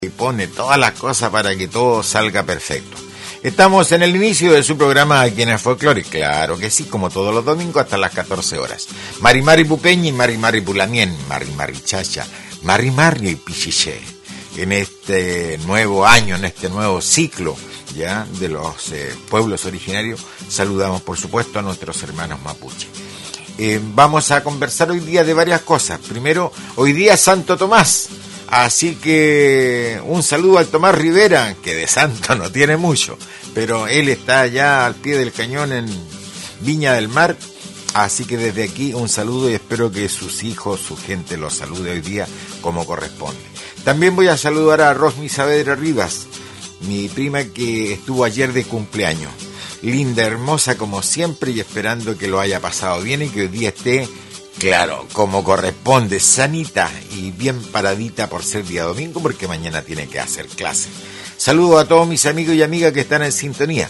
y pone todas las cosas para que todo salga perfecto. Estamos en el inicio de su programa Aquí en el Folclore, claro que sí, como todos los domingos hasta las 14 horas. Mari Mari Pupeñi, Mari Mari Pulamien, Mari Mari Chacha, Mari Mari Pichiché. En este nuevo año, en este nuevo ciclo ya de los pueblos originarios, saludamos por supuesto a nuestros hermanos mapuche. Vamos a conversar hoy día de varias cosas. Primero, hoy día es Santo Tomás. Así que un saludo al Tomás Rivera, que de santo no tiene mucho, pero él está allá al pie del cañón en Viña del Mar. Así que desde aquí un saludo y espero que sus hijos, su gente los salude hoy día como corresponde. También voy a saludar a Rosmy Saavedra Rivas, mi prima que estuvo ayer de cumpleaños. Linda, hermosa como siempre y esperando que lo haya pasado bien y que hoy día esté... claro, como corresponde, sanita y bien paradita por ser día domingo, porque mañana tiene que hacer clase. Saludo a todos mis amigos y amigas que están en sintonía.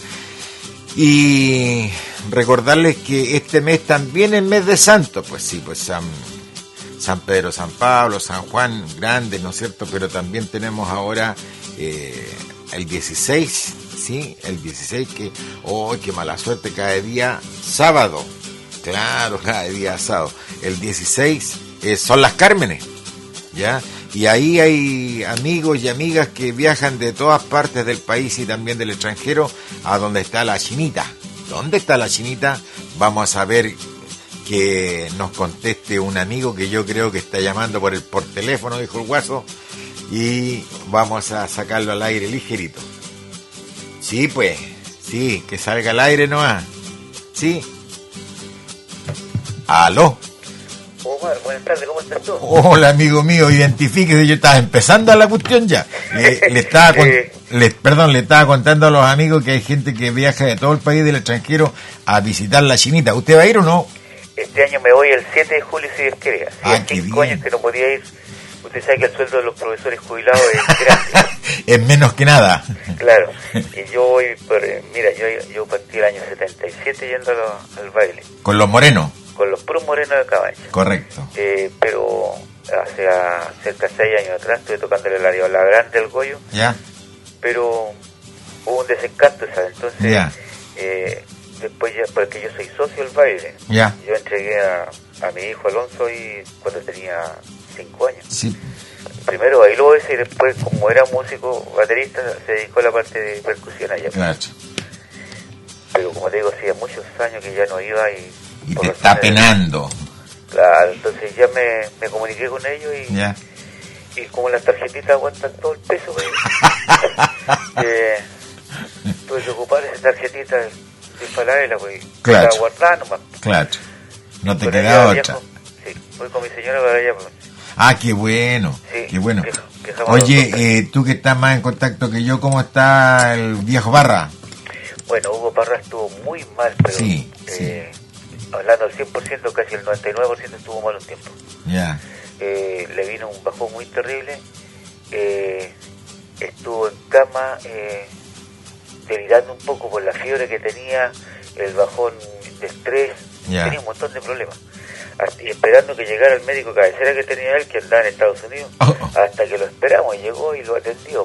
Y recordarles que este mes también es mes de santo, pues sí, pues San Pedro, San Pablo, San Juan, grandes, ¿no es cierto? Pero también tenemos ahora el 16, ¿sí? El 16 que, ¡oh, qué mala suerte! Cada día sábado. Claro, cada día asado. El 16 son las Cármenes, ¿ya? Y ahí hay amigos y amigas que viajan de todas partes del país y también del extranjero a donde está la Chinita. ¿Dónde está la Chinita? Vamos a ver que nos conteste un amigo que yo creo que está llamando por teléfono, dijo el guaso, y vamos a sacarlo al aire ligerito. Sí, pues, sí, que salga al aire nomás. Sí. ¿Aló? Omar, buenas tardes, ¿cómo estás tú? Hola, amigo mío, identifíquese, yo estaba empezando la cuestión ya. Le estaba contando a los amigos que hay gente que viaja de todo el país del extranjero a visitar la Chinita. ¿Usted va a ir o no? Este año me voy el 7 de julio, si Dios quiere. Hace 5 bien. años que no podía ir. Usted sabe que el sueldo de los profesores jubilados es grande. Es menos que nada. Claro. Y yo voy yo partí el año 77 yendo al baile. ¿Con los morenos? Con los puros morenos de Cabaña. Correcto. Pero hace cerca de 6 años atrás estuve tocándole la Diola Grande al Goyo. Ya. Pero hubo un desencanto, ¿sabes? Entonces, ya. Después ya, porque yo soy socio del baile. Ya. Yo entregué a mi hijo Alonso y cuando tenía 5 años. Sí. Primero bailó ese y después, como era músico baterista, se dedicó a la parte de percusión allá. Claro. Pero como te digo, hacía muchos años que ya no iba y te está penando. Claro, entonces ya me comuniqué con ellos y, ya. Y como las tarjetitas aguantan todo el peso, tuve que ocupar esa tarjetita sin palarla, pues. Claro. Para guardar nomás. Claro. No te Por queda otra. Viajo, sí, voy con mi señora para allá. Pues. Ah, qué bueno, sí, qué bueno. Que Oye, tú que estás más en contacto que yo, ¿cómo está el viejo Parra? Bueno, Hugo Parra estuvo muy mal, pero sí. hablando al 100%, casi el 99% estuvo mal un tiempo. Ya. Le vino un bajón muy terrible, estuvo en cama, delirando un poco por la fiebre que tenía, el bajón de estrés, tenía un montón de problemas. Y esperando que llegara el médico cabecera que tenía él, que andaba en Estados Unidos, hasta que lo esperamos, llegó y lo atendió.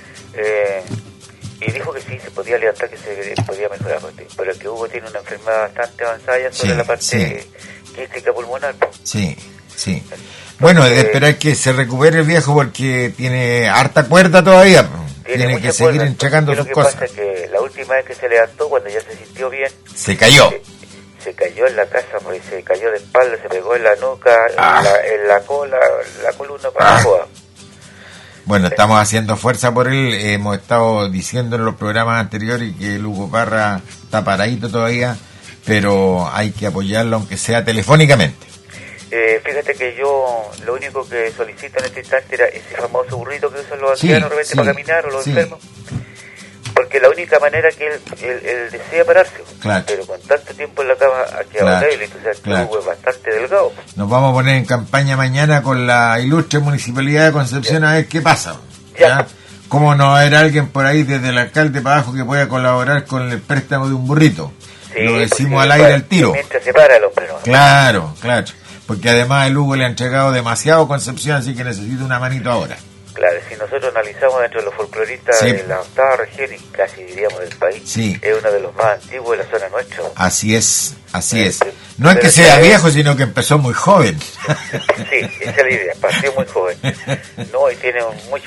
Y dijo que sí, se podía levantar, que se podía mejorar, pero que Hugo tiene una enfermedad bastante avanzada ya sobre la parte quística pulmonar. Sí, sí. Entonces, bueno, de esperar que se recupere el viejo porque tiene harta cuerda todavía. Tiene que seguir entregando sus cosas. Lo que pasa es que la última vez que se levantó, cuando ya se sintió bien, se cayó. Se cayó en la casa, pues, se cayó de espalda, se pegó en la nuca, en la cola, la columna para abajo. Bueno, estamos haciendo fuerza por él. Hemos estado diciendo en los programas anteriores que el Hugo Parra está paradito todavía, pero hay que apoyarlo aunque sea telefónicamente. Fíjate que yo lo único que solicito en este instante era ese famoso burrito que usan los ancianos realmente para caminar o los enfermos, porque la única manera que él desea pararse, claro. Pero con tanto tiempo en la cama ha quedado débil, entonces el Hugo es bastante delgado. Nos vamos a poner en campaña mañana con la ilustre Municipalidad de Concepción a ver qué pasa. ¿Ya? ¿Cómo no va a haber alguien por ahí desde el alcalde para abajo que pueda colaborar con el préstamo de un burrito? Lo decimos al aire al tiro. Mientras se para el hombre, ¿no? Claro, porque además el Hugo le ha entregado demasiado Concepción, así que necesita una manito ahora. Claro, si nosotros analizamos dentro de los folcloristas de la octava región y casi diríamos del país, es uno de los más antiguos de la zona nuestra. Así es. No es que sea viejo, sino que empezó muy joven. Sí, esa es la idea, partió muy joven. No, y tiene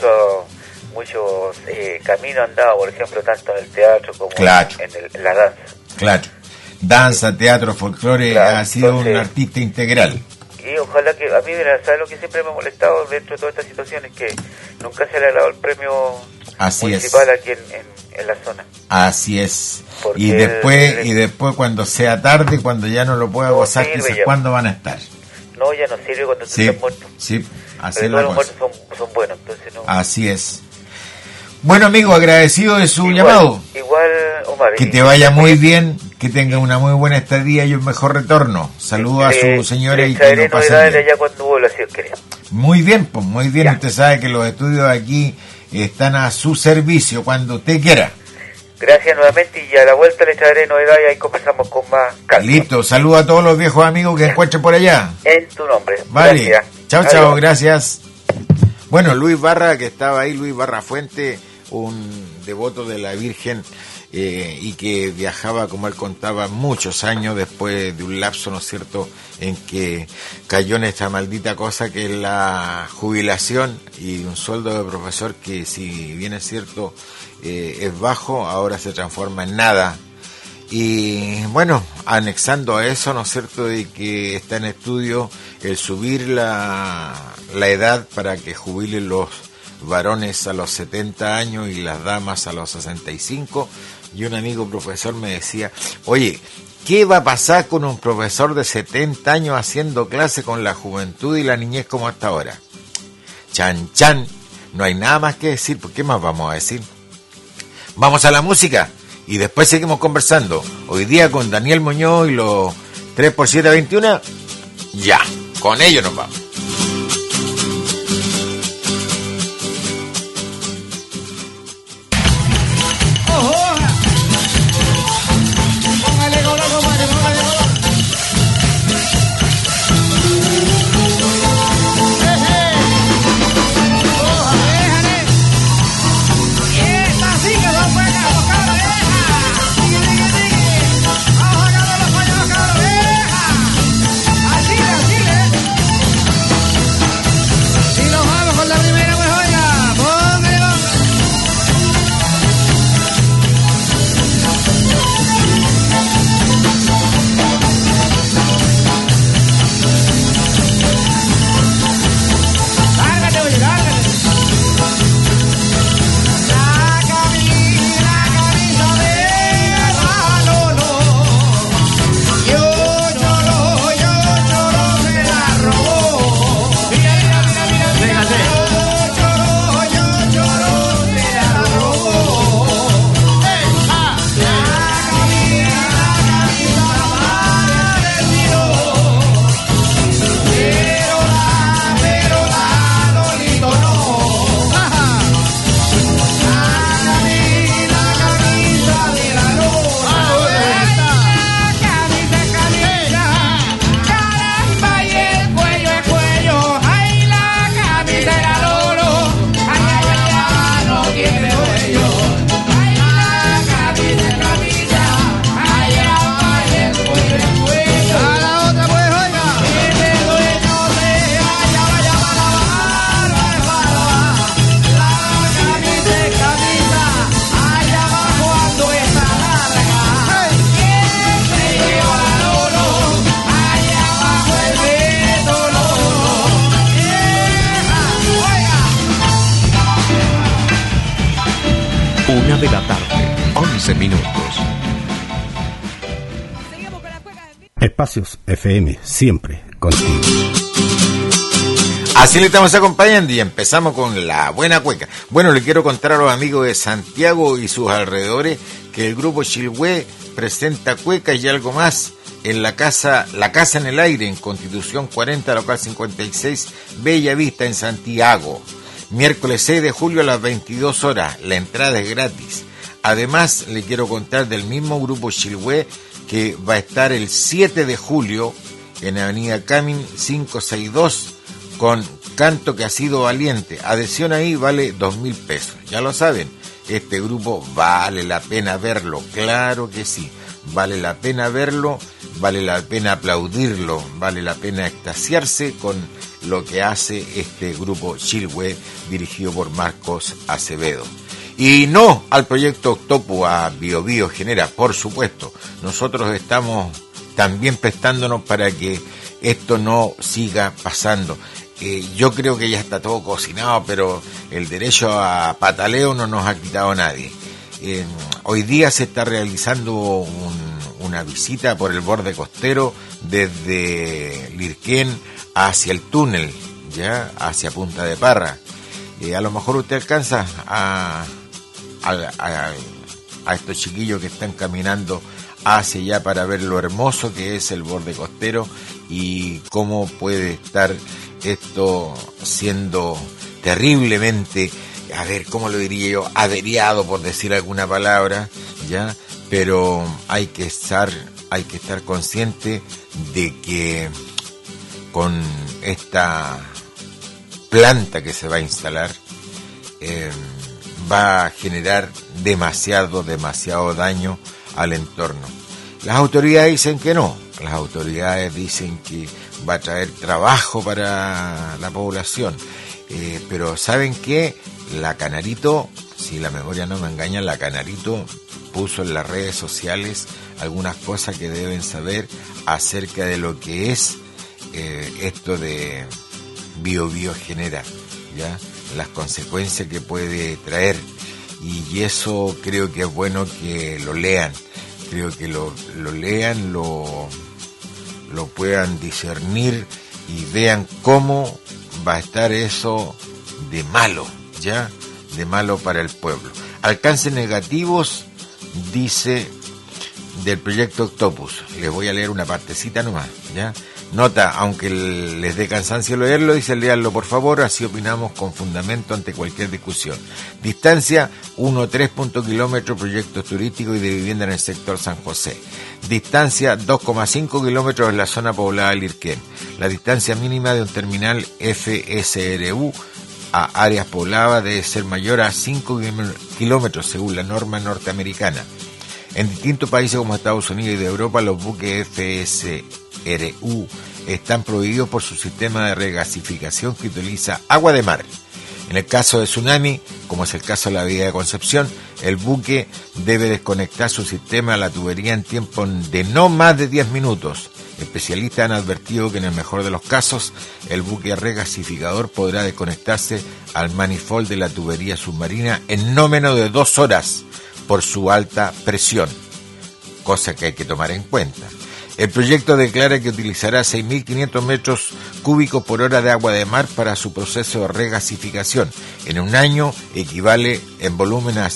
muchos caminos andados, por ejemplo, tanto en el teatro como en la danza. Claro, danza, teatro, folclore, ha sido un artista integral. Y ojalá que, a mí, ¿sabes lo que siempre me ha molestado dentro de todas estas situaciones? Que nunca se le ha dado el premio municipal aquí en la zona. Así es. Porque y después cuando sea tarde, cuando ya no lo pueda gozar, quizás ¿cuándo van a estar? No, ya no sirve cuando estén muertos. Sí, así pero es la los cosa. muertos son buenos, entonces no. Así es. Bueno, amigo, agradecido de su llamado. Igual, Omar. Que te vaya muy bien, que tenga una muy buena estadía y un mejor retorno. Saludos a su señora y que lo pase bien. Allá cuando vuelva, si os quería. Muy bien, pues muy bien. Ya. Usted sabe que los estudios aquí están a su servicio cuando usted quiera. Gracias nuevamente y a la vuelta le traeré novedades y ahí conversamos con más calma. Listo, saludos a todos los viejos amigos que encuentren por allá. En tu nombre. Vale, chao, gracias. Bueno, Luis Barra, que estaba ahí, Luis Barra Fuente, un devoto de la Virgen y que viajaba, como él contaba, muchos años después de un lapso, ¿no es cierto?, en que cayó en esta maldita cosa que es la jubilación y un sueldo de profesor que, si bien es cierto, es bajo, ahora se transforma en nada. Y bueno, anexando a eso, ¿no es cierto?, de que está en estudio el subir la edad para que jubilen los varones a los 70 años y las damas a los 65, y un amigo profesor me decía, oye, ¿qué va a pasar con un profesor de 70 años haciendo clase con la juventud y la niñez como hasta ahora? Chan, no hay nada más que decir, ¿por qué más vamos a decir? Vamos a la música y después seguimos conversando. Hoy día con Daniel Muñoz y los 3x721, ya, con ellos nos vamos. De la tarde, 11 minutos. Espacios FM, siempre contigo. Así le estamos acompañando y empezamos con la buena cueca. Bueno, le quiero contar a los amigos de Santiago y sus alrededores que el grupo Chilhue presenta cuecas y algo más en la casa en el aire, en Constitución 40, local 56, Bella Vista, en Santiago. Miércoles 6 de julio a las 22 horas, la entrada es gratis. Además, le quiero contar del mismo grupo Chilhue que va a estar el 7 de julio en Avenida Camin 562 con Canto que ha sido valiente. Adhesión ahí vale 2.000 pesos. Ya lo saben, este grupo vale la pena verlo, claro que sí. Vale la pena verlo, vale la pena aplaudirlo, vale la pena extasiarse con lo que hace este grupo Chilhue dirigido por Marcos Acevedo. Y no al proyecto Octopus, a Bio Bio Genera, por supuesto. Nosotros estamos también prestándonos para que esto no siga pasando. Yo creo que ya está todo cocinado, pero el derecho a pataleo no nos ha quitado nadie. Hoy día se está realizando una visita por el borde costero desde Lirquén hacia el túnel, ya hacia Punta de Parra. A lo mejor usted alcanza a estos chiquillos que están caminando hacia allá para ver lo hermoso que es el borde costero y cómo puede estar esto siendo terriblemente, a ver, ¿cómo lo diría yo? Averiado, por decir alguna palabra, ¿ya? Pero hay que estar consciente de que con esta planta que se va a instalar va a generar demasiado daño al entorno. Las autoridades dicen que no, las autoridades dicen que va a traer trabajo para la población, pero ¿saben qué? La Canarito, si la memoria no me engaña, la Canarito puso en las redes sociales algunas cosas que deben saber acerca de lo que es esto de Bio Bio Genera, ¿ya? Las consecuencias que puede traer, y eso creo que es bueno que lo lean, creo que lo lean, lo puedan discernir y vean cómo va a estar eso de malo, ¿ya? De malo para el pueblo. Alcances negativos, dice, del proyecto Octopus. Les voy a leer una partecita nomás, ¿ya? Nota, aunque les dé cansancio leerlo, dice, léanlo por favor, así opinamos con fundamento ante cualquier discusión. Distancia, 1,3 kilómetros, proyectos turísticos y de vivienda en el sector San José. Distancia, 2,5 kilómetros en la zona poblada de Lirquén. La distancia mínima de un terminal FSRU a áreas pobladas debe ser mayor a 5 kilómetros según la norma norteamericana. En distintos países como Estados Unidos y de Europa, los buques FSRU están prohibidos por su sistema de regasificación que utiliza agua de mar. En el caso de tsunami, como es el caso de la Bahía de Concepción, el buque debe desconectar su sistema a la tubería en tiempo de no más de 10 minutos. Especialistas han advertido que en el mejor de los casos, el buque regasificador podrá desconectarse al manifold de la tubería submarina en no menos de 2 horas por su alta presión, cosa que hay que tomar en cuenta. El proyecto declara que utilizará 6.500 metros cúbicos por hora de agua de mar para su proceso de regasificación. En un año equivale en volumen a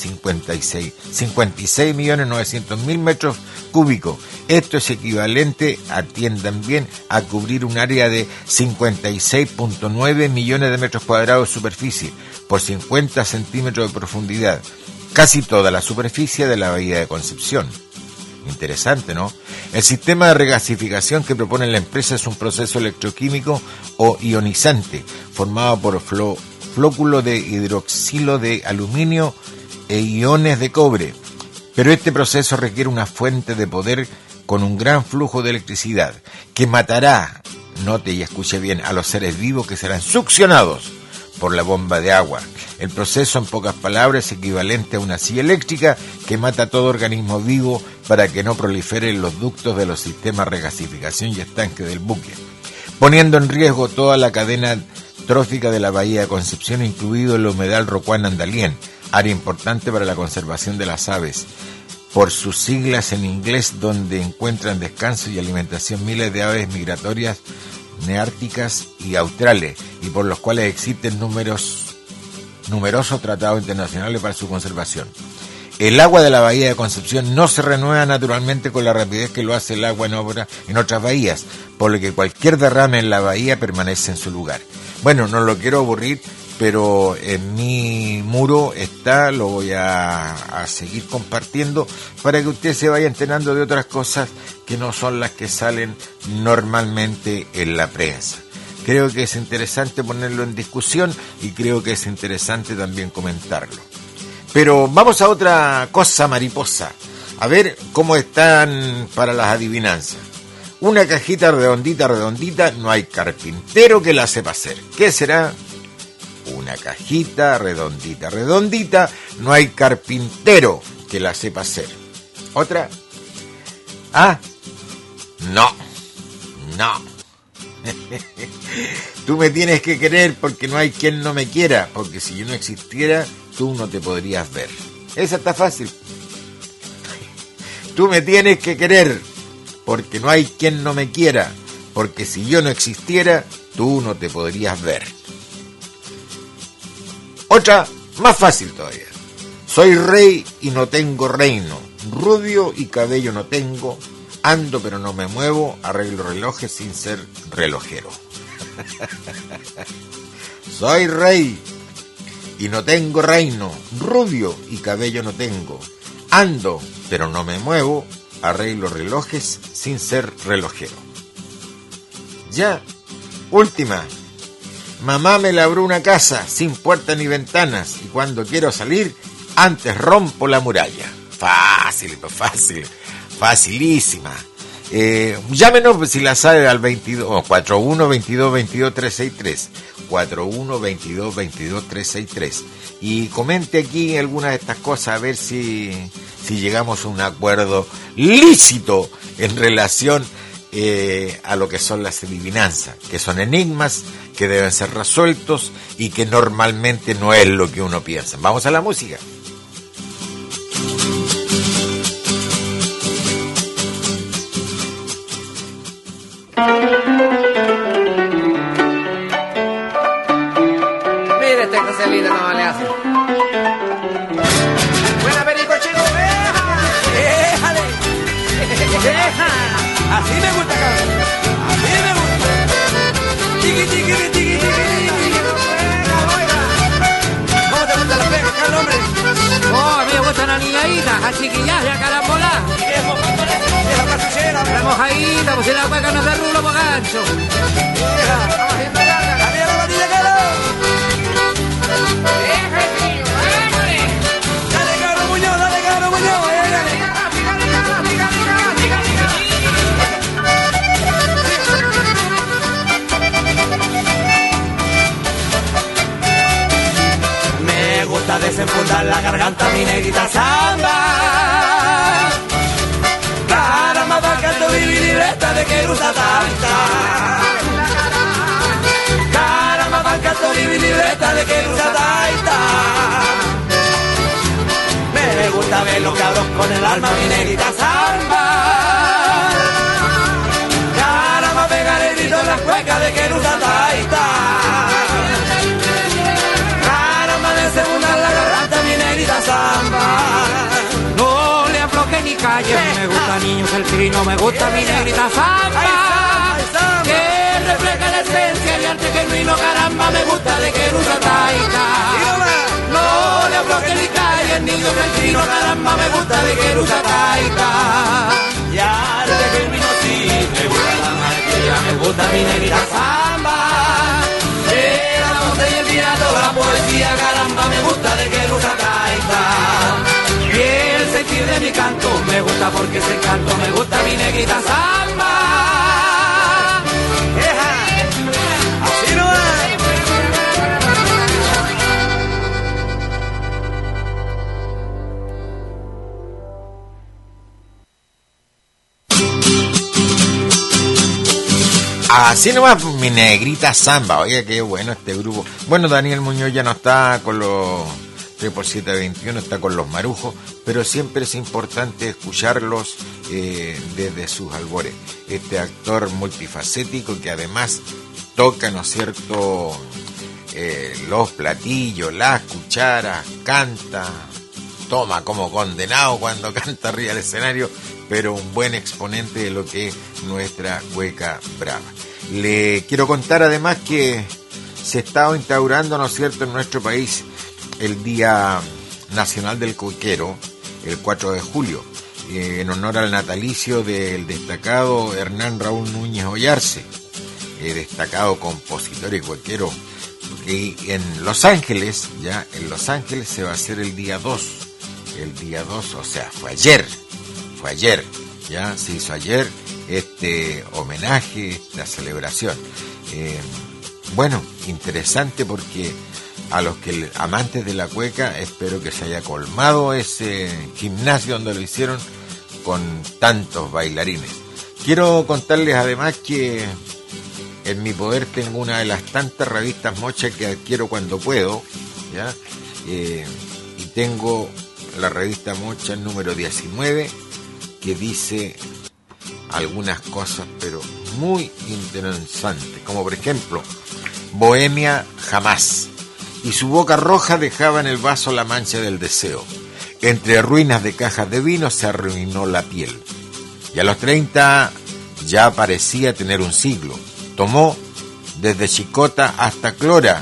56.900.000 metros cúbicos. Esto es equivalente, atiendan bien, a cubrir un área de 56.9 millones de metros cuadrados de superficie por 50 centímetros de profundidad. Casi toda la superficie de la Bahía de Concepción. Interesante, ¿no? El sistema de regasificación que propone la empresa es un proceso electroquímico o ionizante formado por flóculo de hidroxilo de aluminio e iones de cobre. Pero este proceso requiere una fuente de poder con un gran flujo de electricidad que matará, note y escuche bien, a los seres vivos que serán succionados por la bomba de agua. El proceso, en pocas palabras, es equivalente a una silla eléctrica que mata a todo organismo vivo para que no proliferen los ductos de los sistemas de regasificación y estanque del buque, poniendo en riesgo toda la cadena trófica de la Bahía de Concepción, incluido el humedal Rocuán Andalién, área importante para la conservación de las aves, por sus siglas en inglés, donde encuentran descanso y alimentación miles de aves migratorias neárticas y australes, y por los cuales existen numerosos tratados internacionales para su conservación. El agua de la Bahía de Concepción no se renueva naturalmente con la rapidez que lo hace el agua en otras bahías, por lo que cualquier derrame en la bahía permanece en su lugar. Bueno, no lo quiero aburrir, pero en mi muro está, lo voy a seguir compartiendo para que usted se vaya enterando de otras cosas que no son las que salen normalmente en la prensa. Creo que es interesante ponerlo en discusión y creo que es interesante también comentarlo. Pero vamos a otra cosa, mariposa. A ver cómo están para las adivinanzas. Una cajita redondita, no hay carpintero que la sepa hacer. ¿Qué será? Una cajita redondita, no hay carpintero que la sepa hacer. ¿Otra? Ah, no. Tú me tienes que querer porque no hay quien no me quiera, porque si yo no existiera, tú no te podrías ver. Esa está fácil. Tú me tienes que querer porque no hay quien no me quiera, porque si yo no existiera, tú no te podrías ver. Otra, más fácil todavía. Soy rey y no tengo reino, rubio y cabello no tengo, ando pero no me muevo, arreglo relojes sin ser relojero. Soy rey y no tengo reino, rubio y cabello no tengo, ando pero no me muevo, arreglo relojes sin ser relojero. Ya, última. Mamá me labró una casa sin puertas ni ventanas y cuando quiero salir, antes rompo la muralla. Fácil, facilísima. Llámenos si la sabe al 41 22 22 363. 41 22 22 363. Y comente aquí algunas de estas cosas a ver si llegamos a un acuerdo lícito en relación a lo que son las adivinanzas, que son enigmas que deben ser resueltos y que normalmente no es lo que uno piensa. Vamos a la música. Mira este Joselito cómo le hace. Buena perico chico, déjale. Deja. Así me gusta, cabrón. Así me gusta. Tiki. ¿Cómo te gusta la pega, Carlos, hombre? Oh, a mí me gusta la niñadita, a chiquillas y a carambola. Estamos ahí, estamos en la hueca, no se rulo por gancho. Vamos haciendo larga. ¡Arriba la batilla, Carlos! Dale, Carlos Muñoz, dale. Me gusta desenfundar la garganta, mi negrita samba. Caramba, va canto vivi libreta de que gusta tanta. Caramba, va canto vivi libreta de que gusta tanta. Me gusta ver los cabros con el alma, mi negrita samba. Caramba, pegar el grito en las cuecas de que gusta tanta. Caramba, desenfundar la garganta, mi negrita samba. No le afloje ni calle, me gusta niños el trino, me gusta mi negrita samba, que refleja la esencia de arte genuino, caramba, me gusta de Querusa Taita. No le afloje ni calle, niños el trino, caramba, me gusta de Querusa Taita. Y arte genuino sí, me gusta la marquilla, me gusta mi negrita samba, la voz y el pirata, la poesía, caramba, me gusta de Querusa Taita. Y el sentir de mi canto me gusta porque ese canto me gusta mi negrita samba. Así no es. Así nomás, mi negrita samba. Oiga, qué bueno este grupo. Bueno, Daniel Muñoz ya no está con los 3x721, está con los marujos, pero siempre es importante escucharlos desde sus albores. Este actor multifacético que además toca, ¿no es cierto?, los platillos, las cucharas, canta, toma como condenado cuando canta arriba del escenario, pero un buen exponente de lo que es nuestra cueca brava. Le quiero contar además que se está instaurando, ¿no es cierto?, en nuestro país el Día Nacional del Cuequero, el 4 de julio, en honor al natalicio del destacado Hernán Raúl Núñez Ollarse. destacado compositor y cuequero. Y en Los Ángeles, se va a hacer el día 2, o sea, fue ayer, ya se hizo ayer este homenaje, esta celebración. Bueno, interesante porque a los que amantes de la cueca, espero que se haya colmado ese gimnasio donde lo hicieron con tantos bailarines. Quiero contarles además que en mi poder tengo una de las tantas revistas Mocha que adquiero cuando puedo, ¿ya? Y tengo la revista Mocha número 19, que dice algunas cosas, pero muy interesantes, como por ejemplo, Bohemia jamás, y su boca roja dejaba en el vaso la mancha del deseo. Entre ruinas de cajas de vino se arruinó la piel, y a los 30 ya parecía tener un siglo. Tomó desde chicota hasta cloro,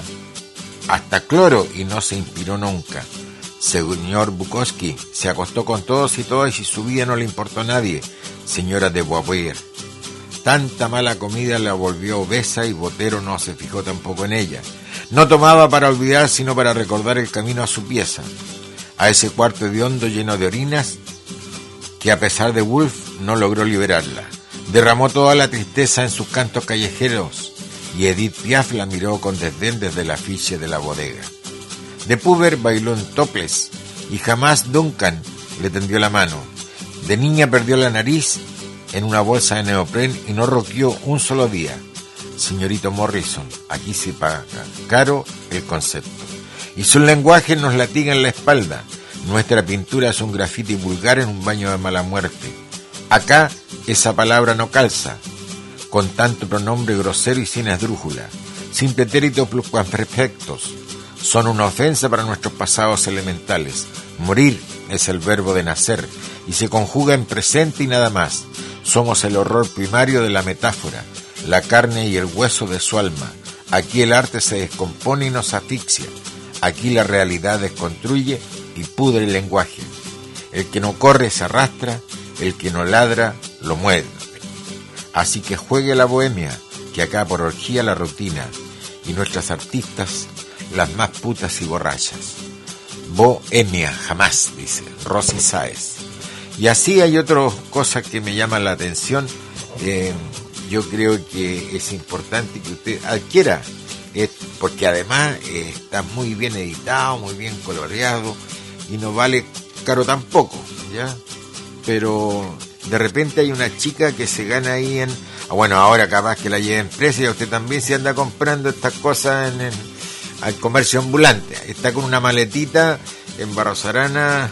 y no se inspiró nunca. Señor Bukowski se acostó con todos y todas y su vida no le importó a nadie. Señora de Beauvoir, tanta mala comida la volvió obesa y Botero no se fijó tampoco en ella. No tomaba para olvidar, sino para recordar el camino a su pieza, a ese cuarto hediondo lleno de orinas que a pesar de Woolf no logró liberarla. Derramó toda la tristeza en sus cantos callejeros y Edith Piaf la miró con desdén desde el afiche de la bodega. De Puber bailó en topless y jamás Duncan le tendió la mano. De niña perdió la nariz en una bolsa de neopren y no roqueó un solo día. Señorito Morrison, aquí se paga caro el concepto. Y su lenguaje nos latiga en la espalda. Nuestra pintura es un grafiti vulgar en un baño de mala muerte. Acá esa palabra no calza, con tanto pronombre grosero y sin esdrújula, sin pretéritos pluscuamperfectos. Son una ofensa para nuestros pasados elementales. Morir es el verbo de nacer, y se conjuga en presente y nada más. Somos el horror primario de la metáfora, la carne y el hueso de su alma. Aquí el arte se descompone y nos asfixia. Aquí la realidad desconstruye y pudre el lenguaje. El que no corre se arrastra, el que no ladra lo muerde. Así que juegue la bohemia, que acá por orgía la rutina, y nuestras artistas, las más putas y borrachas. Bohemia jamás, dice Rosy Sáez. Y así hay otras cosas que me llaman la atención. Yo creo que es importante que usted adquiera, porque además está muy bien editado, muy bien coloreado, y no vale caro tampoco, ¿ya? Pero de repente hay una chica que se gana ahí en... Bueno, ahora capaz que la lleven presa y usted también se anda comprando estas cosas al comercio ambulante. Está con una maletita en Barros Arana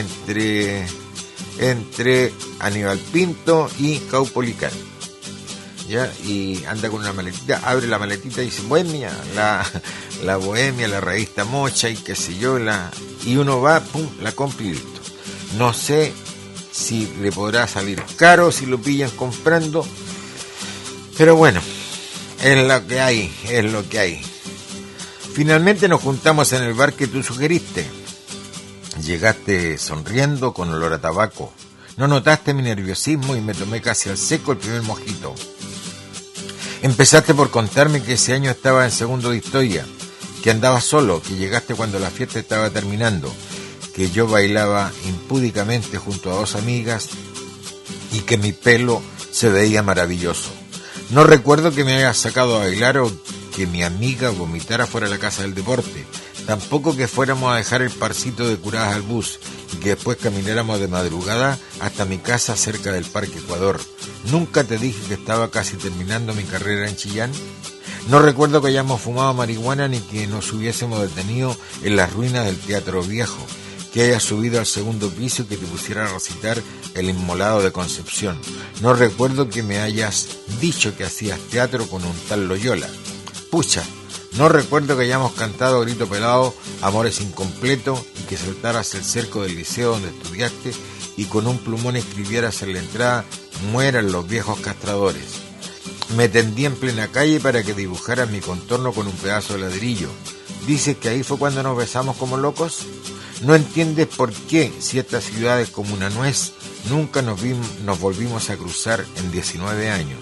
entre Aníbal Pinto y Caupolicán, ¿ya? Y anda con una maletita, abre la maletita y dice Bohemia, la Bohemia, la revista Mocha y qué sé yo, y uno va, pum, la compra y listo. No sé si le podrá salir caro si lo pillan comprando, pero bueno, es lo que hay. Finalmente nos juntamos en el bar que tú sugeriste. Llegaste sonriendo con olor a tabaco. No notaste mi nerviosismo y me tomé casi al seco el primer mojito. Empezaste por contarme que ese año estaba en segundo de historia, que andabas solo, que llegaste cuando la fiesta estaba terminando, que yo bailaba impúdicamente junto a dos amigas y que mi pelo se veía maravilloso. No recuerdo que me hayas sacado a bailar o que mi amiga vomitara fuera de la casa del deporte. Tampoco que fuéramos a dejar el parcito de curadas al bus y que después camináramos de madrugada hasta mi casa cerca del Parque Ecuador. Nunca te dije que estaba casi terminando mi carrera en Chillán. No recuerdo que hayamos fumado marihuana ni que nos hubiésemos detenido en las ruinas del Teatro Viejo, que hayas subido al segundo piso y que te pusiera a recitar El Inmolado de Concepción. No recuerdo que me hayas dicho que hacías teatro con un tal Loyola. Pucha, no recuerdo que hayamos cantado a grito pelado Amores Incompletos y que saltaras el cerco del liceo donde estudiaste y con un plumón escribieras en la entrada Mueran los viejos castradores. Me tendí en plena calle para que dibujaras mi contorno con un pedazo de ladrillo. ¿Dices que ahí fue cuando nos besamos como locos? No entiendes por qué, si esta ciudad es como una nuez, nunca nos volvimos a cruzar en 19 años.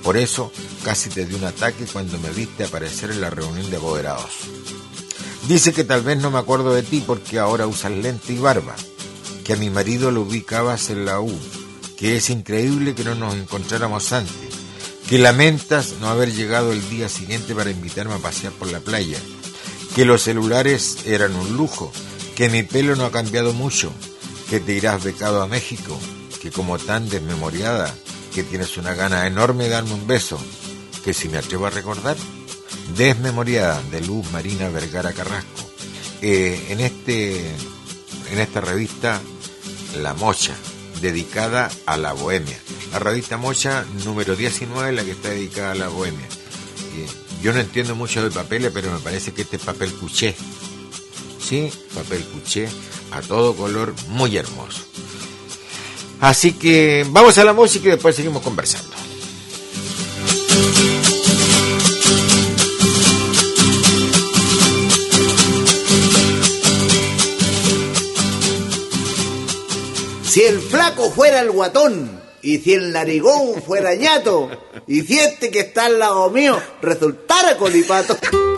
Por eso casi te di un ataque cuando me viste aparecer en la reunión de apoderados. Dice que tal vez no me acuerdo de ti porque ahora usas lente y barba, que a mi marido lo ubicabas en la U, que es increíble que no nos encontráramos antes, que lamentas no haber llegado el día siguiente para invitarme a pasear por la playa, que los celulares eran un lujo, que mi pelo no ha cambiado mucho, que te irás becado a México, que como tan desmemoriada, que tienes una gana enorme de darme un beso, que si me atrevo a recordar, Desmemoriada, de Luz Marina Vergara Carrasco. En esta revista La Mocha, dedicada a la bohemia. La revista Mocha número 19, la que está dedicada a la bohemia. Yo no entiendo mucho de papeles, pero me parece que este es papel cuché. Sí, papel cuché, a todo color, muy hermoso. Así que vamos a la música y después seguimos conversando. Si el flaco fuera el guatón, y si el narigón fuera ñato, y si este que está al lado mío resultara colipato.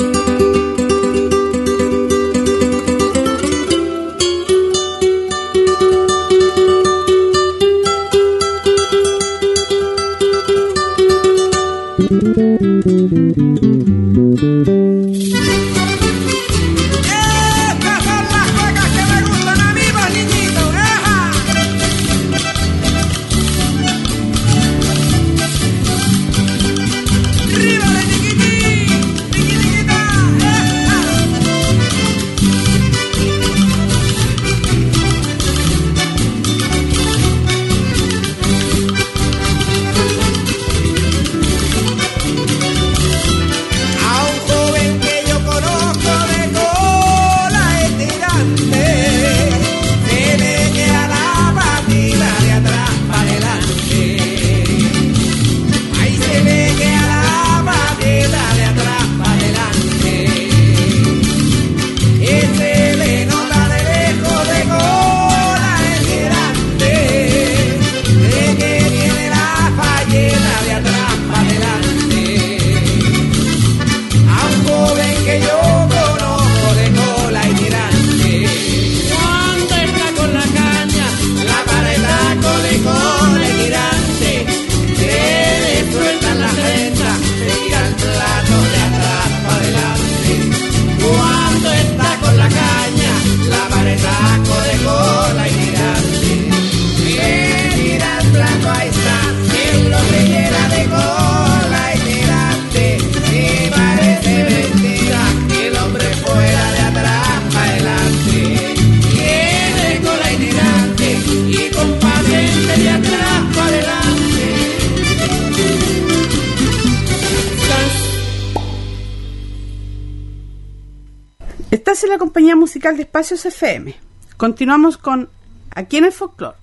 Estás en la compañía musical de Espacios FM. Continuamos con Aquí en el Folclore.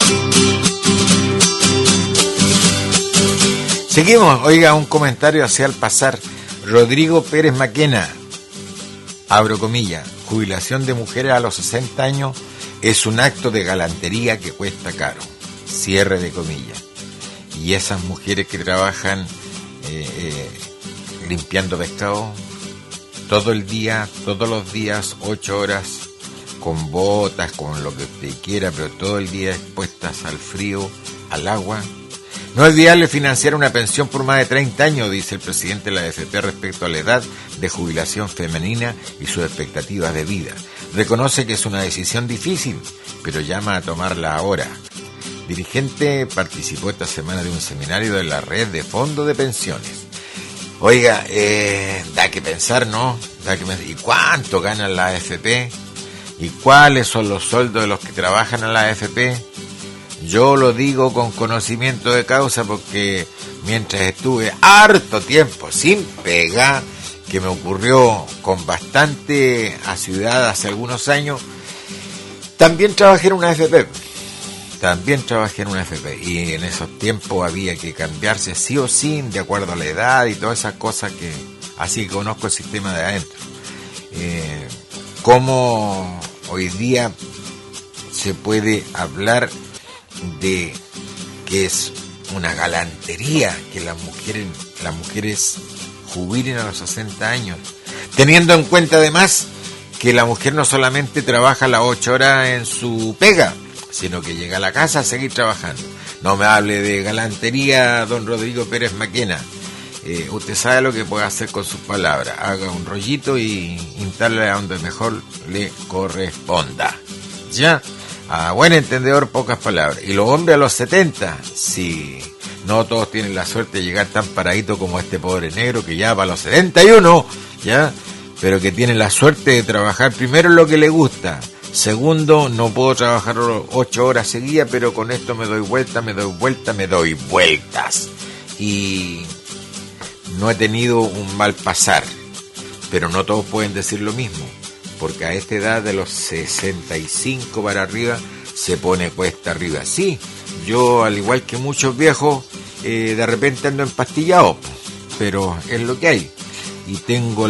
Seguimos, oiga, un comentario hacia al pasar. Rodrigo Pérez Maquena, abro comillas, jubilación de mujeres a los 60 años es un acto de galantería que cuesta caro. Cierre de comillas. Y esas mujeres que trabajan limpiando pescado todo el día, todos los días, 8 horas, con botas, con lo que usted quiera, pero todo el día expuestas al frío, al agua. No es viable financiar una pensión por más de 30 años, dice el presidente de la AFP respecto a la edad de jubilación femenina y sus expectativas de vida. Reconoce que es una decisión difícil, pero llama a tomarla ahora. Dirigente participó esta semana de un seminario de la red de fondos de pensiones. Oiga, da que pensar, ¿no? ¿Y cuánto ganan la AFP? ¿Y cuáles son los sueldos de los que trabajan en la AFP? Yo lo digo con conocimiento de causa porque mientras estuve harto tiempo sin pega, que me ocurrió con bastante asiduidad hace algunos años, también trabajé en una AFP. Y en esos tiempos había que cambiarse sí o sí de acuerdo a la edad y todas esas cosas que así que conozco el sistema de adentro. Cómo hoy día se puede hablar de que es una galantería que las mujeres jubilen a los 60 años, teniendo en cuenta además que la mujer no solamente trabaja las 8 horas en su pega, sino que llega a la casa a seguir trabajando. No me hable de galantería, don Rodrigo Pérez Maquena. Usted sabe lo que puede hacer con sus palabras. Haga un rollito y instale a donde mejor le corresponda. ¿Ya? A buen entendedor, pocas palabras. Y los hombres a los 70, sí, no todos tienen la suerte de llegar tan paradito como este pobre negro que ya va a los 71, ¿ya? Pero que tiene la suerte de trabajar primero en lo que le gusta. Segundo, no puedo trabajar 8 horas seguidas, pero con esto me doy vueltas. Y no he tenido un mal pasar, pero no todos pueden decir lo mismo, porque a esta edad de los 65 para arriba se pone cuesta arriba. Sí, yo al igual que muchos viejos, de repente ando empastillado, pero es lo que hay. Y tengo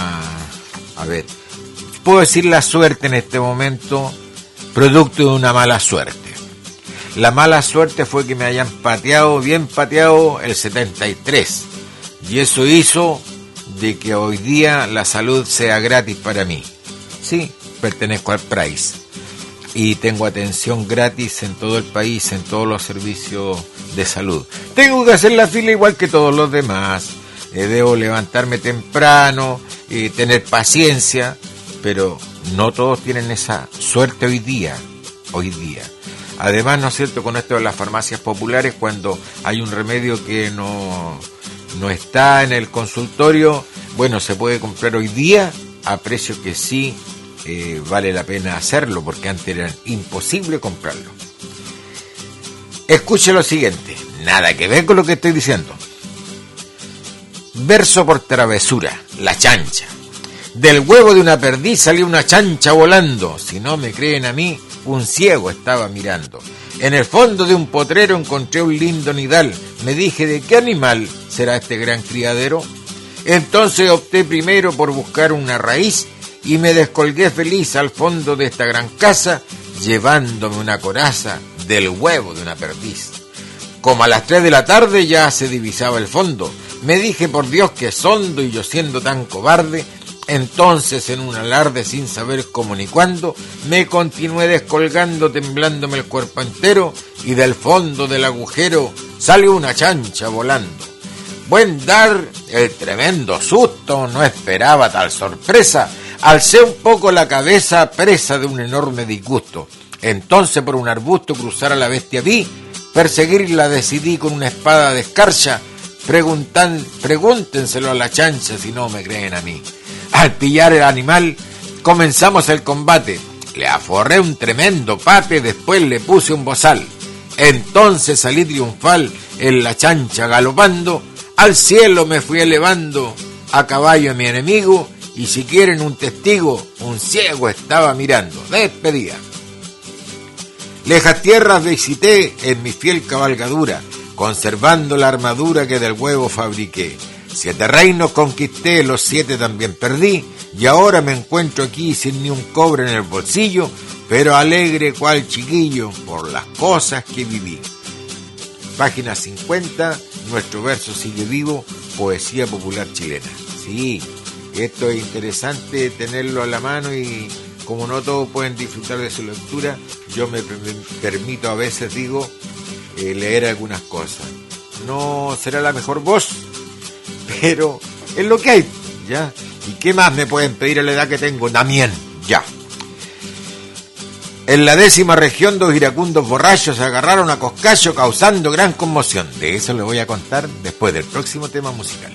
puedo decir la suerte en este momento, producto de una mala suerte. La mala suerte fue que me hayan bien pateado el 73. Y eso hizo de que hoy día la salud sea gratis para mí. Sí, pertenezco al Price. Y tengo atención gratis en todo el país, en todos los servicios de salud. Tengo que hacer la fila igual que todos los demás. Debo levantarme temprano, tener paciencia, pero no todos tienen esa suerte hoy día. Además, ¿no es cierto?, con esto de las farmacias populares, cuando hay un remedio que no está en el consultorio, bueno, se puede comprar hoy día a precio que sí vale la pena hacerlo, porque antes era imposible comprarlo. Escuche lo siguiente, nada que ver con lo que estoy diciendo. Verso por travesura, la chancha. Del huevo de una perdiz salió una chancha volando. Si no me creen a mí, un ciego estaba mirando. En el fondo de un potrero encontré un lindo nidal. Me dije, ¿de qué animal será este gran criadero? Entonces opté primero por buscar una raíz y me descolgué feliz al fondo de esta gran casa, llevándome una coraza del huevo de una perdiz. Como a las 3 de la tarde ya se divisaba el fondo. Me dije, por Dios, que es hondo, y yo siendo tan cobarde, entonces en un alarde sin saber cómo ni cuándo, me continué descolgando, temblándome el cuerpo entero, y del fondo del agujero salió una chancha volando. Buen dar el tremendo susto, no esperaba tal sorpresa, alcé un poco la cabeza, presa de un enorme disgusto. Entonces por un arbusto cruzar a la bestia vi, perseguirla decidí con una espada de escarcha. Pregúntenselo a la chancha si no me creen a mí. Al pillar el animal comenzamos el combate. Le aforré un tremendo pate, después le puse un bozal. Entonces salí triunfal en la chancha galopando. Al cielo me fui elevando a caballo a mi enemigo. Y si quieren un testigo, un ciego estaba mirando. Despedida. Lejas tierras visité en mi fiel cabalgadura, conservando la armadura que del huevo fabriqué. 7 reinos conquisté, los 7 también perdí, y ahora me encuentro aquí sin ni un cobre en el bolsillo, pero alegre cual chiquillo por las cosas que viví. Página 50, nuestro verso sigue vivo, poesía popular chilena. Sí, esto es interesante tenerlo a la mano, y como no todos pueden disfrutar de su lectura, yo me permito a veces, leer algunas cosas. No será la mejor voz, pero es lo que hay, ¿ya? ¿Y qué más me pueden pedir a la edad que tengo? También, ya. En la 10ª región, 2 iracundos borrachos se agarraron a coscacho causando gran conmoción. De eso les voy a contar después del próximo tema musical.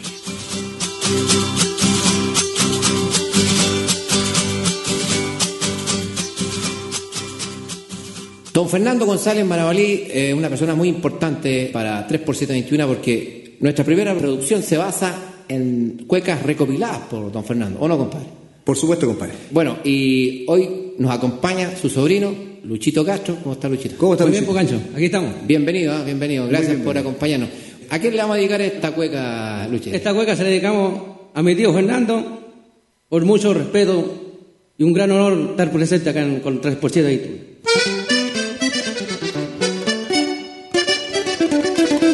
Don Fernando González Maravalí es una persona muy importante para 3x721 porque nuestra primera producción se basa en cuecas recopiladas por don Fernando, ¿o no, compadre? Por supuesto, compadre. Bueno, y hoy nos acompaña su sobrino, Luchito Castro. ¿Cómo está, Luchito? ¿Cómo está, Muy Luchito? bien, Pocancho, aquí estamos. Bienvenido, bienvenido. Gracias por acompañarnos. ¿A quién le vamos a dedicar esta cueca, Luchito? Esta cueca se la dedicamos a mi tío Fernando, por mucho respeto y un gran honor estar presente acá con 3x7 ahí.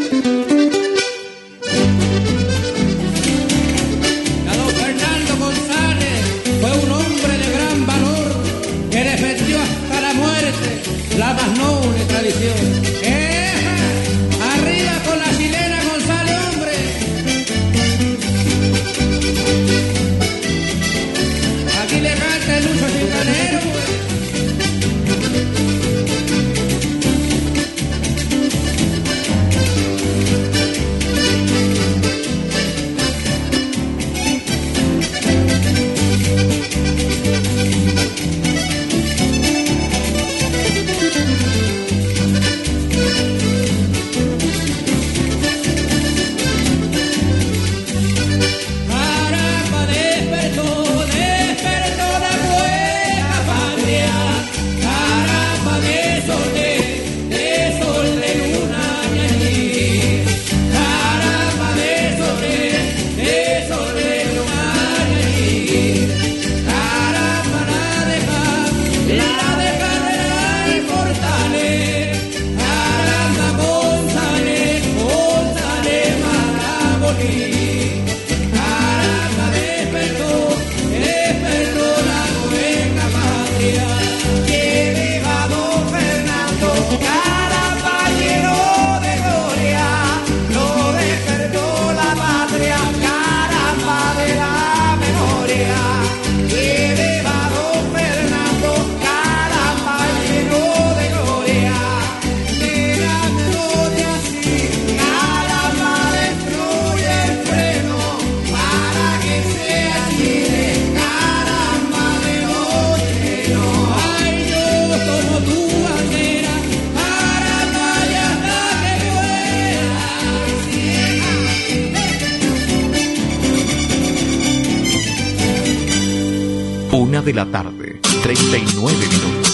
de la tarde, 39 minutos.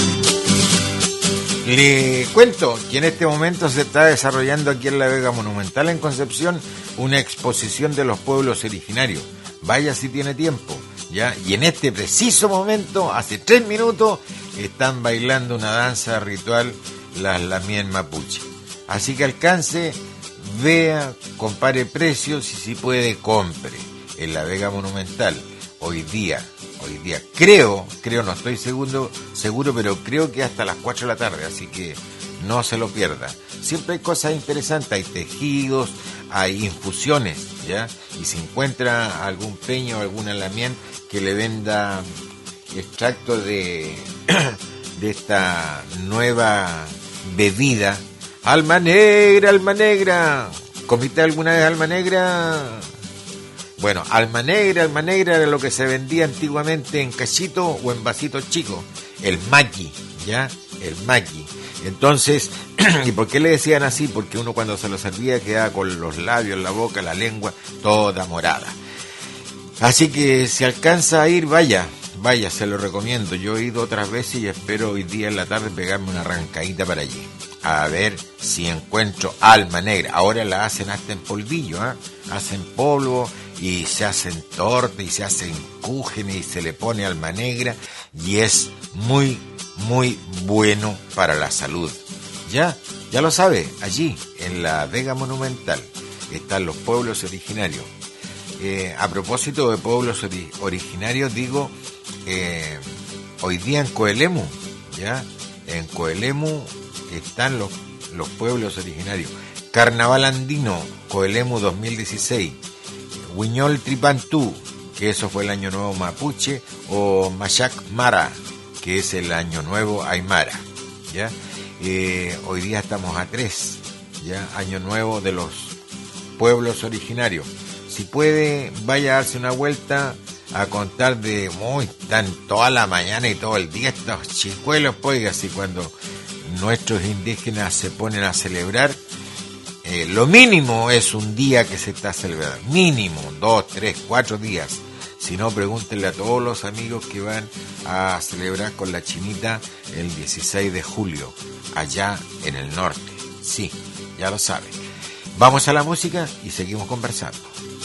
Le cuento que en este momento se está desarrollando aquí en la Vega Monumental, en Concepción, una exposición de los pueblos originarios. Vaya si tiene tiempo, ¿ya? Y en este preciso momento, hace 3 minutos, están bailando una danza ritual las lamien mapuche. Así que alcance, vea, compare precios y si puede, compre en la Vega Monumental. Hoy día, creo, no estoy seguro, pero creo que hasta las 4 de la tarde, así que no se lo pierda. Siempre hay cosas interesantes, hay tejidos, hay infusiones, ¿ya? Y si encuentra algún peño o alguna lamien que le venda extracto de esta nueva bebida, alma negra. ¿Comiste alguna vez alma negra? Bueno, alma negra era lo que se vendía antiguamente en cachito o en vasitos chicos, el maqui, ¿ya? El maqui. Entonces, ¿y por qué le decían así? Porque uno cuando se lo servía quedaba con los labios, la boca, la lengua, toda morada. Así que si alcanza a ir, vaya, se lo recomiendo. Yo he ido otras veces y espero hoy día en la tarde pegarme una arrancadita para allí. A ver si encuentro alma negra. Ahora la hacen hasta en polvillo, ¿eh? Hacen polvo y se hacen torta y se hacen cúgenes y se le pone alma negra y es muy, muy bueno para la salud. Ya lo sabe, allí en la Vega Monumental están los pueblos originarios. A propósito de pueblos originarios, digo, hoy día en Coelemu, ¿ya? En Coelemu están los pueblos originarios. Carnaval Andino, Coelemu 2016. Huiñol Tripantú, que eso fue el Año Nuevo Mapuche, o Machac Mara, que es el Año Nuevo Aymara, ¿ya? Hoy día estamos a 3, ¿ya? Año Nuevo de los pueblos originarios. Si puede, vaya a darse una vuelta a contar de... están toda la mañana y todo el día estos chicuelos, pues, así cuando nuestros indígenas se ponen a celebrar, lo mínimo es un día que se está celebrando, mínimo 2, 3, 4 días. Si no, pregúntenle a todos los amigos que van a celebrar con la chinita el 16 de julio, allá en el norte. Sí, ya lo saben. Vamos a la música y seguimos conversando.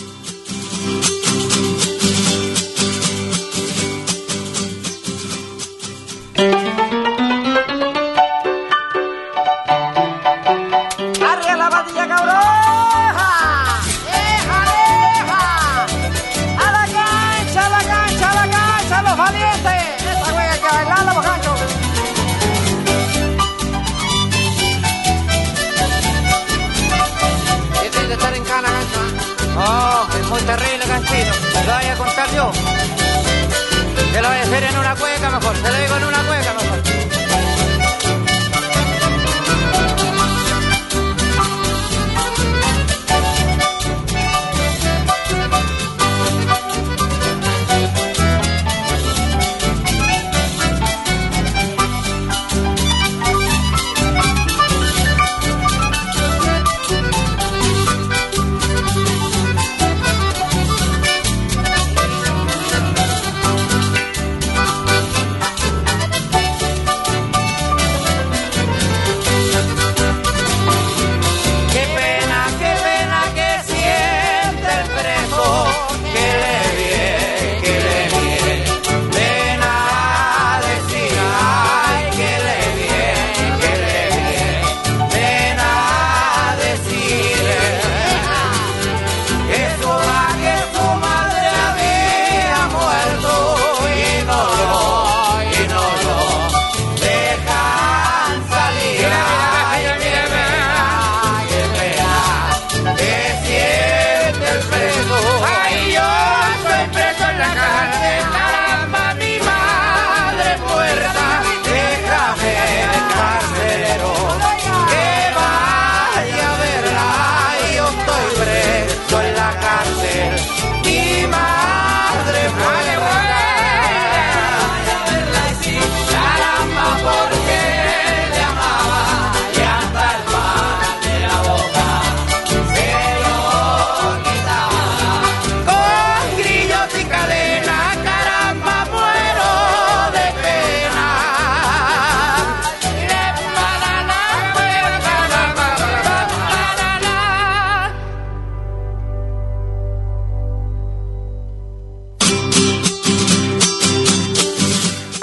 Terrible cansino, lo voy a contar yo. Te lo voy a hacer en una cueca mejor, te lo digo en una cueca mejor.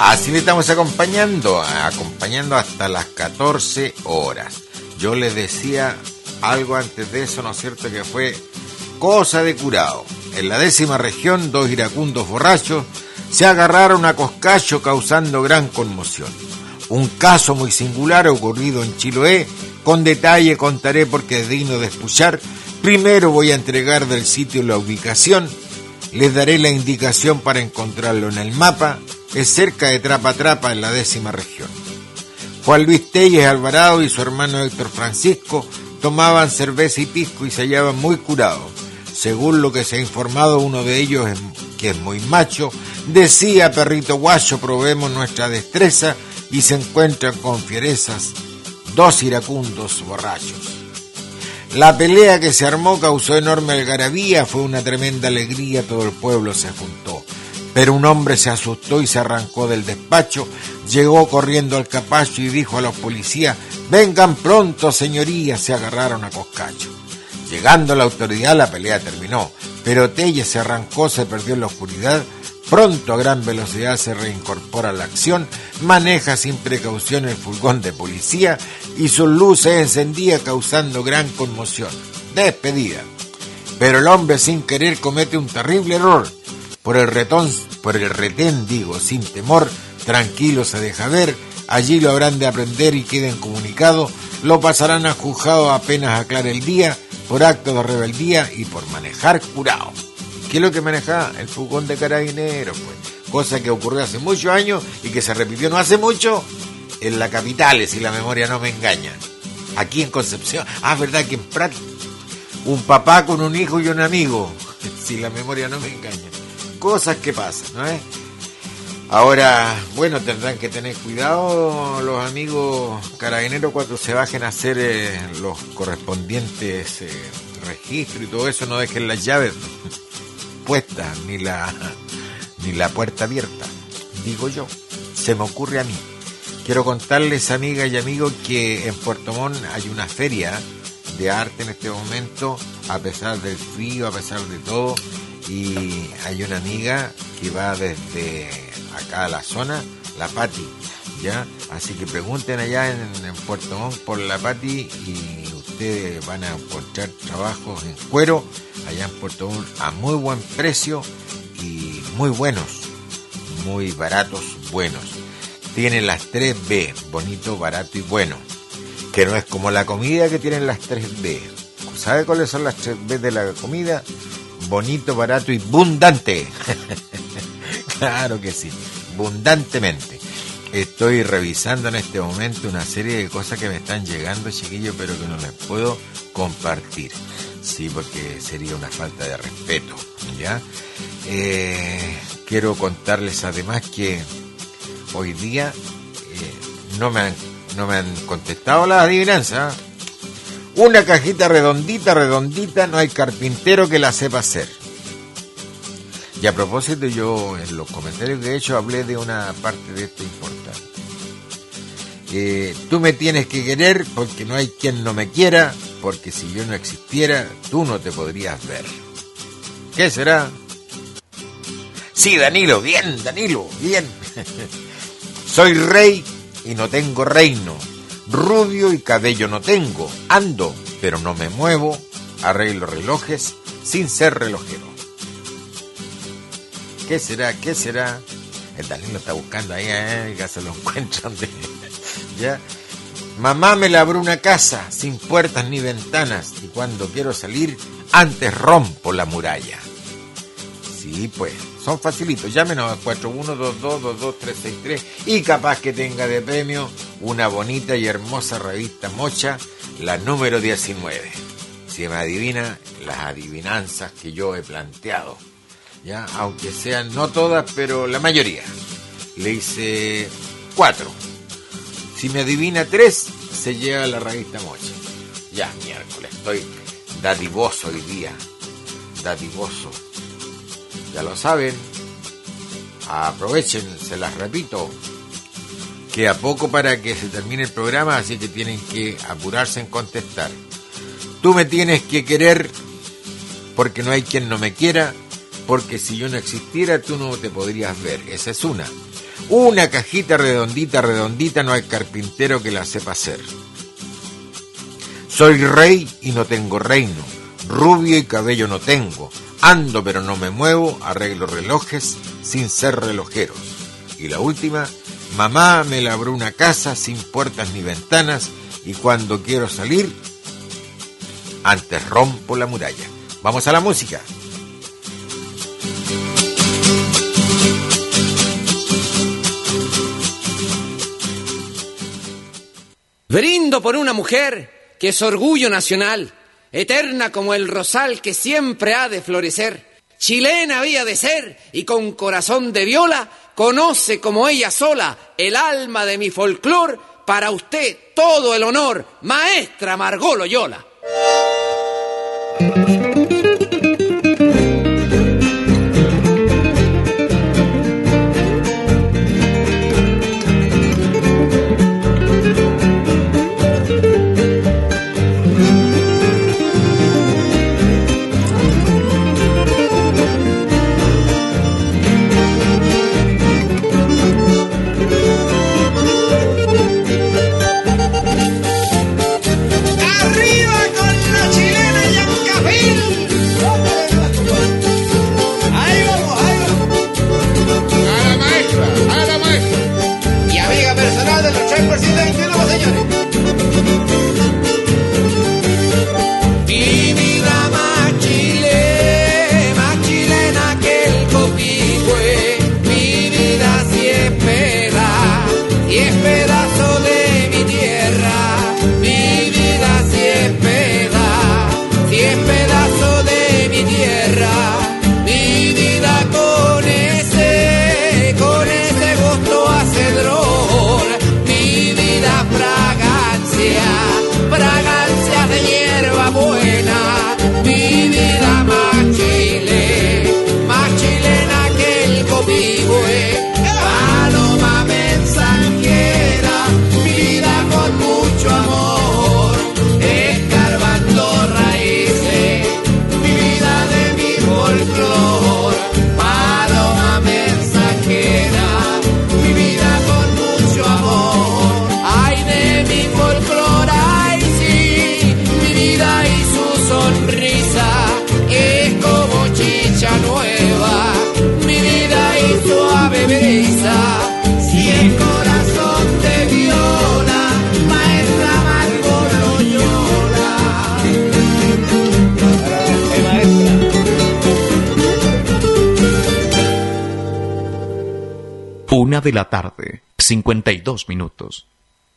Así le estamos acompañando hasta las 14 horas. Yo les decía algo antes de eso, ¿no es cierto?, que fue cosa de curado. En la 10ª región, 2 iracundos borrachos se agarraron a coscacho causando gran conmoción. Un caso muy singular ocurrido en Chiloé, con detalle contaré porque es digno de escuchar. Primero voy a entregar del sitio la ubicación, les daré la indicación para encontrarlo en el mapa. Es cerca de Trapa Trapa, en la 10ª región. Juan Luis Telles Alvarado y su hermano Héctor Francisco tomaban cerveza y pisco y se hallaban muy curados. Según lo que se ha informado, uno de ellos, que es muy macho, decía: perrito guacho, probemos nuestra destreza, y se encuentran con fierezas 2 iracundos borrachos. La pelea que se armó causó enorme algarabía, fue una tremenda alegría, todo el pueblo se juntó. Pero un hombre se asustó y se arrancó del despacho, llegó corriendo al capacho y dijo a los policías: vengan pronto, señorías, se agarraron a coscacho. Llegando la autoridad, la pelea terminó, pero Telles se arrancó, se perdió en la oscuridad. Pronto, a gran velocidad, se reincorpora a la acción, maneja sin precaución el furgón de policía y sus luces encendía causando gran conmoción. Despedida. Pero el hombre, sin querer, comete un terrible error. Por el retén, sin temor, tranquilo se deja ver. Allí lo habrán de aprender y queden comunicados. Lo pasarán a juzgado apenas aclare el día, por acto de rebeldía y por manejar curado. ¿Qué es lo que manejaba? El furgón de carabineros, pues. Cosa que ocurrió hace muchos años y que se repitió no hace mucho en la capital, si la memoria no me engaña. Aquí en Concepción. Verdad que en Prat. Un papá con un hijo y un amigo, si la memoria no me engaña. Cosas que pasan, ¿no es? Ahora, bueno, tendrán que tener cuidado los amigos carabineros cuando se bajen a hacer los correspondientes registros y todo eso. No dejen las llaves puestas ni la puerta abierta, digo yo, se me ocurre a mí. Quiero contarles, amigas y amigos, que en Puerto Montt hay una feria de arte en este momento, a pesar del frío, a pesar de todo, y hay una amiga que va desde acá a la zona, la Pati, ¿ya? Así que pregunten allá en Puerto Montt por la Pati y ustedes van a encontrar trabajos en cuero allá en Puerto Montt a muy buen precio y muy buenos, muy baratos, buenos. Tienen las 3B, bonito, barato y bueno, que no es como la comida que tienen las 3B. ¿Sabe cuáles son las 3B de la comida? Bonito, barato y abundante. Claro que sí, abundantemente. Estoy revisando en este momento una serie de cosas que me están llegando, chiquillos, pero que no les puedo compartir. Sí, porque sería una falta de respeto, ¿ya? Quiero contarles además que hoy día no me han contestado las adivinanzas. Una cajita redondita, no hay carpintero que la sepa hacer. Y a propósito, yo en los comentarios que he hecho hablé de una parte de esto importante. Tú me tienes que querer porque no hay quien no me quiera, porque si yo no existiera, tú no te podrías ver. ¿Qué será? Sí, Danilo, bien. Soy rey y no tengo reino, rubio y cabello no tengo, ando, pero no me muevo, arreglo relojes sin ser relojero. ¿Qué será? El Danilo está buscando ahí, ya se lo encuentran. ¿Ya? Mamá me labró una casa sin puertas ni ventanas y cuando quiero salir, antes rompo la muralla. Sí, pues, son facilitos. Llámenos a 4122-22363 y capaz que tenga de premio una bonita y hermosa revista Mocha, la número 19. Si me adivina las adivinanzas que yo he planteado. Ya, aunque sean no todas, pero la mayoría. Le hice 4. Si me adivina 3, se lleva la revista Mocha. Ya, miércoles, estoy dadivoso hoy día. Dadivoso. Ya lo saben. Aprovechen, se las repito. Queda poco para que se termine el programa, así que tienen que apurarse en contestar. Tú me tienes que querer porque no hay quien no me quiera. Porque si yo no existiera, tú no te podrías ver. Esa es una. Una cajita redondita, redondita, no hay carpintero que la sepa hacer. Soy rey y no tengo reino, rubio y cabello no tengo, ando pero no me muevo, arreglo relojes sin ser relojeros. Y la última, mamá me labró una casa sin puertas ni ventanas y cuando quiero salir, antes rompo la muralla. Vamos a la música. Brindo por una mujer que es orgullo nacional, eterna como el rosal que siempre ha de florecer. Chilena había de ser y con corazón de viola conoce como ella sola el alma de mi folclor. Para usted todo el honor, maestra Margot Loyola. Una de la tarde, 52 minutos.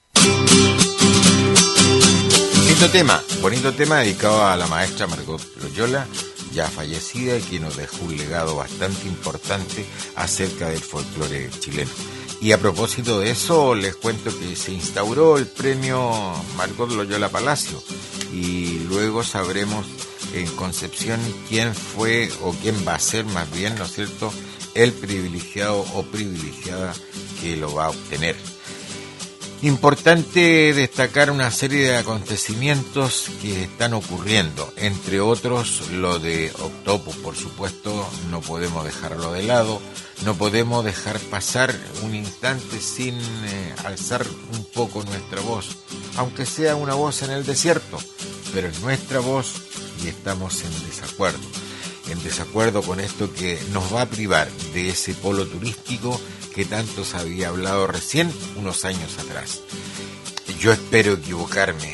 Bonito tema dedicado a la maestra Margot Loyola, ya fallecida y que nos dejó un legado bastante importante acerca del folclore chileno. Y a propósito de eso, les cuento que se instauró el premio Margot Loyola Palacio y luego sabremos en Concepción quién fue o quién va a ser más bien, ¿no es cierto?, el privilegiado o privilegiada que lo va a obtener. Importante destacar una serie de acontecimientos que están ocurriendo, entre otros lo de Octopus, por supuesto, no podemos dejarlo de lado, no podemos dejar pasar un instante sin alzar un poco nuestra voz, aunque sea una voz en el desierto, pero es nuestra voz y estamos en desacuerdo con esto que nos va a privar de ese polo turístico que tanto se había hablado recién unos años atrás. Yo espero equivocarme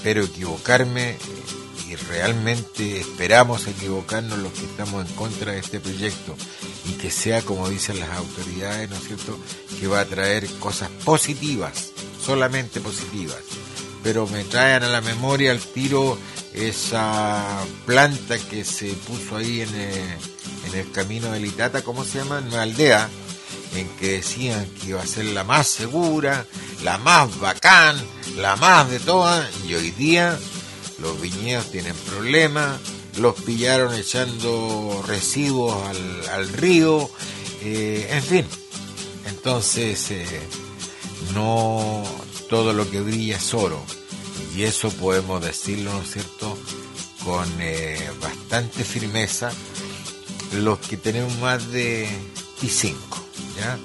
y realmente esperamos equivocarnos los que estamos en contra de este proyecto y que sea como dicen las autoridades, ¿no es cierto?, que va a traer cosas positivas, solamente positivas. Pero me traen a la memoria al tiro esa planta que se puso ahí en el camino de Litata, ¿cómo se llama? En una aldea, en que decían que iba a ser la más segura, la más bacán, la más de todas, y hoy día los viñedos tienen problemas, los pillaron echando residuos al río, en fin. Entonces, no todo lo que brilla es oro, y eso podemos decirlo, ¿no es cierto?, con bastante firmeza los que tenemos más de 25, ¿ya?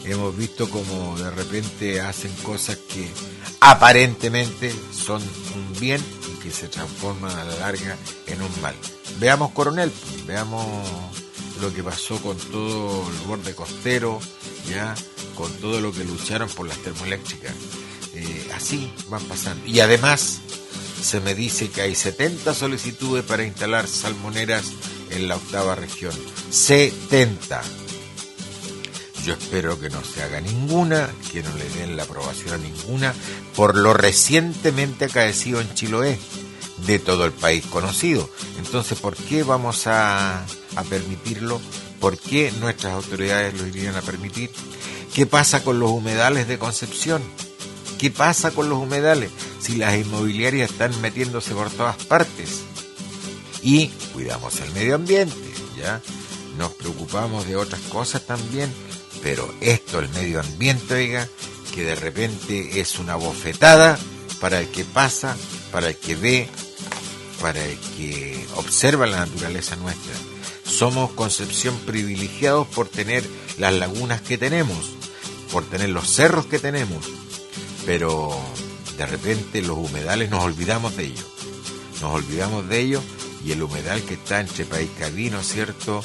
hemos visto como de repente hacen cosas que aparentemente son un bien y que se transforman a la larga en un mal. Veamos Coronel, veamos lo que pasó con todo el borde costero, ya, con todo lo que lucharon por las termoeléctricas. Así van pasando. Y además se me dice que hay 70 solicitudes para instalar salmoneras en la 8ª región. 70. Yo espero que no se haga ninguna, que no le den la aprobación a ninguna, por lo recientemente acaecido en Chiloé, de todo el país conocido. Entonces, ¿por qué vamos a permitirlo? ¿Por qué nuestras autoridades lo irían a permitir? ¿Qué pasa con los humedales de Concepción? ¿Qué pasa con los humedales si las inmobiliarias están metiéndose por todas partes? Y cuidamos el medio ambiente, ¿ya? Nos preocupamos de otras cosas también, pero esto, el medio ambiente, oiga, que de repente es una bofetada para el que pasa, para el que ve, para el que observa la naturaleza nuestra. Somos Concepción privilegiados por tener las lagunas que tenemos, por tener los cerros que tenemos, pero de repente los humedales nos olvidamos de ellos. Nos olvidamos de ellos, y el humedal que está entre Paiscaví, ¿no es cierto?,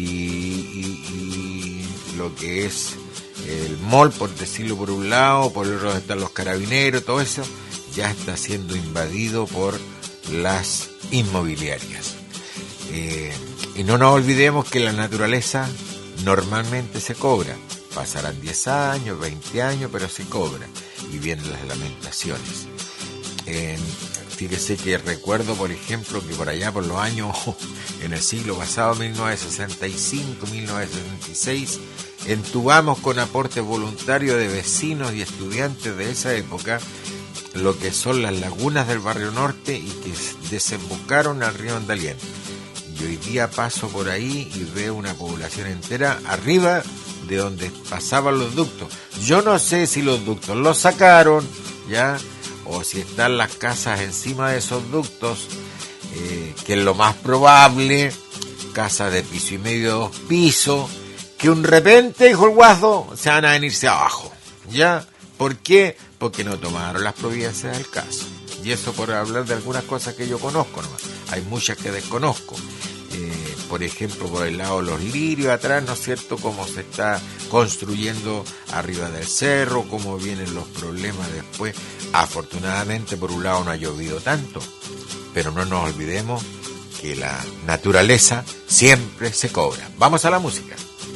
y lo que es el mall, por decirlo por un lado, por el otro están los carabineros, todo eso ya está siendo invadido por las inmobiliarias. Y no nos olvidemos que la naturaleza normalmente se cobra. Pasarán 10 años, 20 años, pero se cobra. Y vienen las lamentaciones. Fíjese que recuerdo, por ejemplo, que por allá por los años, en el siglo pasado, 1965, 1966, entubamos con aportes voluntarios de vecinos y estudiantes de esa época lo que son las lagunas del Barrio Norte y que desembocaron al río Andalién. Y hoy día paso por ahí y veo una población entera arriba de donde pasaban los ductos. Yo no sé si los ductos los sacaron, ya, o si están las casas encima de esos ductos, que es lo más probable, casas de piso y medio, 2 pisos, que un repente, dijo el guaso, se van a venirse abajo, ¿ya? ¿Por qué? Porque no tomaron las providencias del caso. Y eso por hablar de algunas cosas que yo conozco nomás. Hay muchas que desconozco. Por ejemplo, por el lado de los lirios atrás, ¿no es cierto?, cómo se está construyendo arriba del cerro, cómo vienen los problemas después. Afortunadamente, por un lado no ha llovido tanto, pero no nos olvidemos que la naturaleza siempre se cobra. Vamos a la música.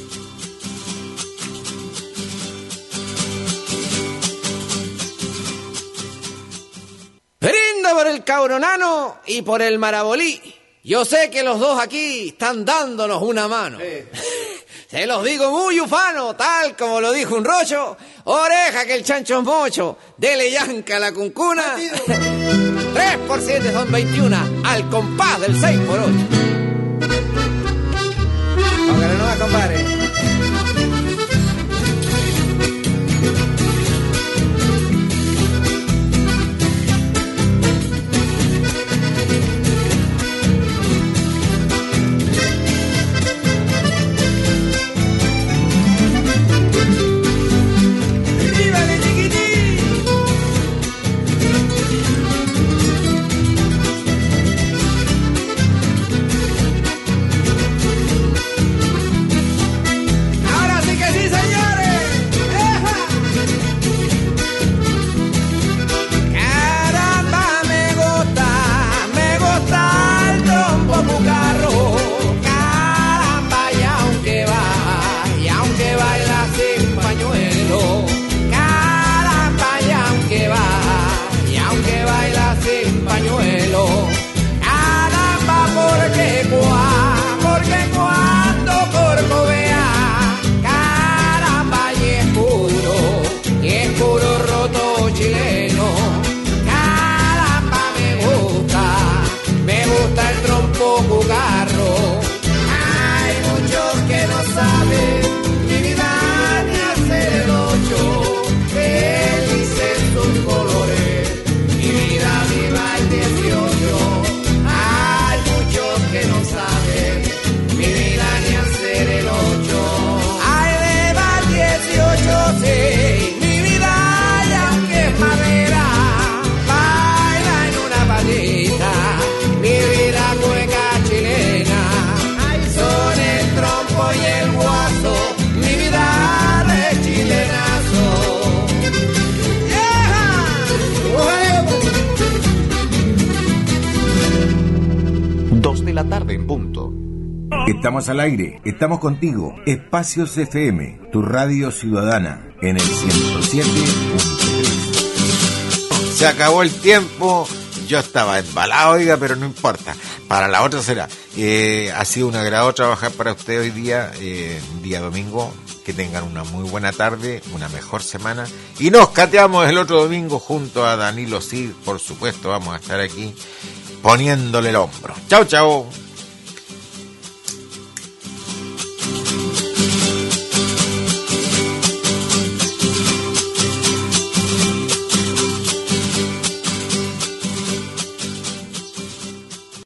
Brinda por el Cauronano y por el Marabolí. Yo sé que los dos aquí están dándonos una mano. Se los digo muy ufano, tal como lo dijo un rocho. Oreja que el chancho es mocho, dele yanca a la cuncuna. 3 por 7 son 21, al compás del 6 por 8. Póngale nomás, compadre. la tarde en punto. Estamos al aire, estamos contigo. Espacios FM, tu radio ciudadana, en el 107.3. Se acabó el tiempo. Yo estaba embalado, oiga, pero no importa. Para la otra será. Ha sido un agrado trabajar para usted hoy día, día domingo. Que tengan una muy buena tarde, una mejor semana. Y nos cateamos el otro domingo junto a Danilo Cid. Por supuesto, vamos a estar aquí poniéndole el hombro. Chao, chao.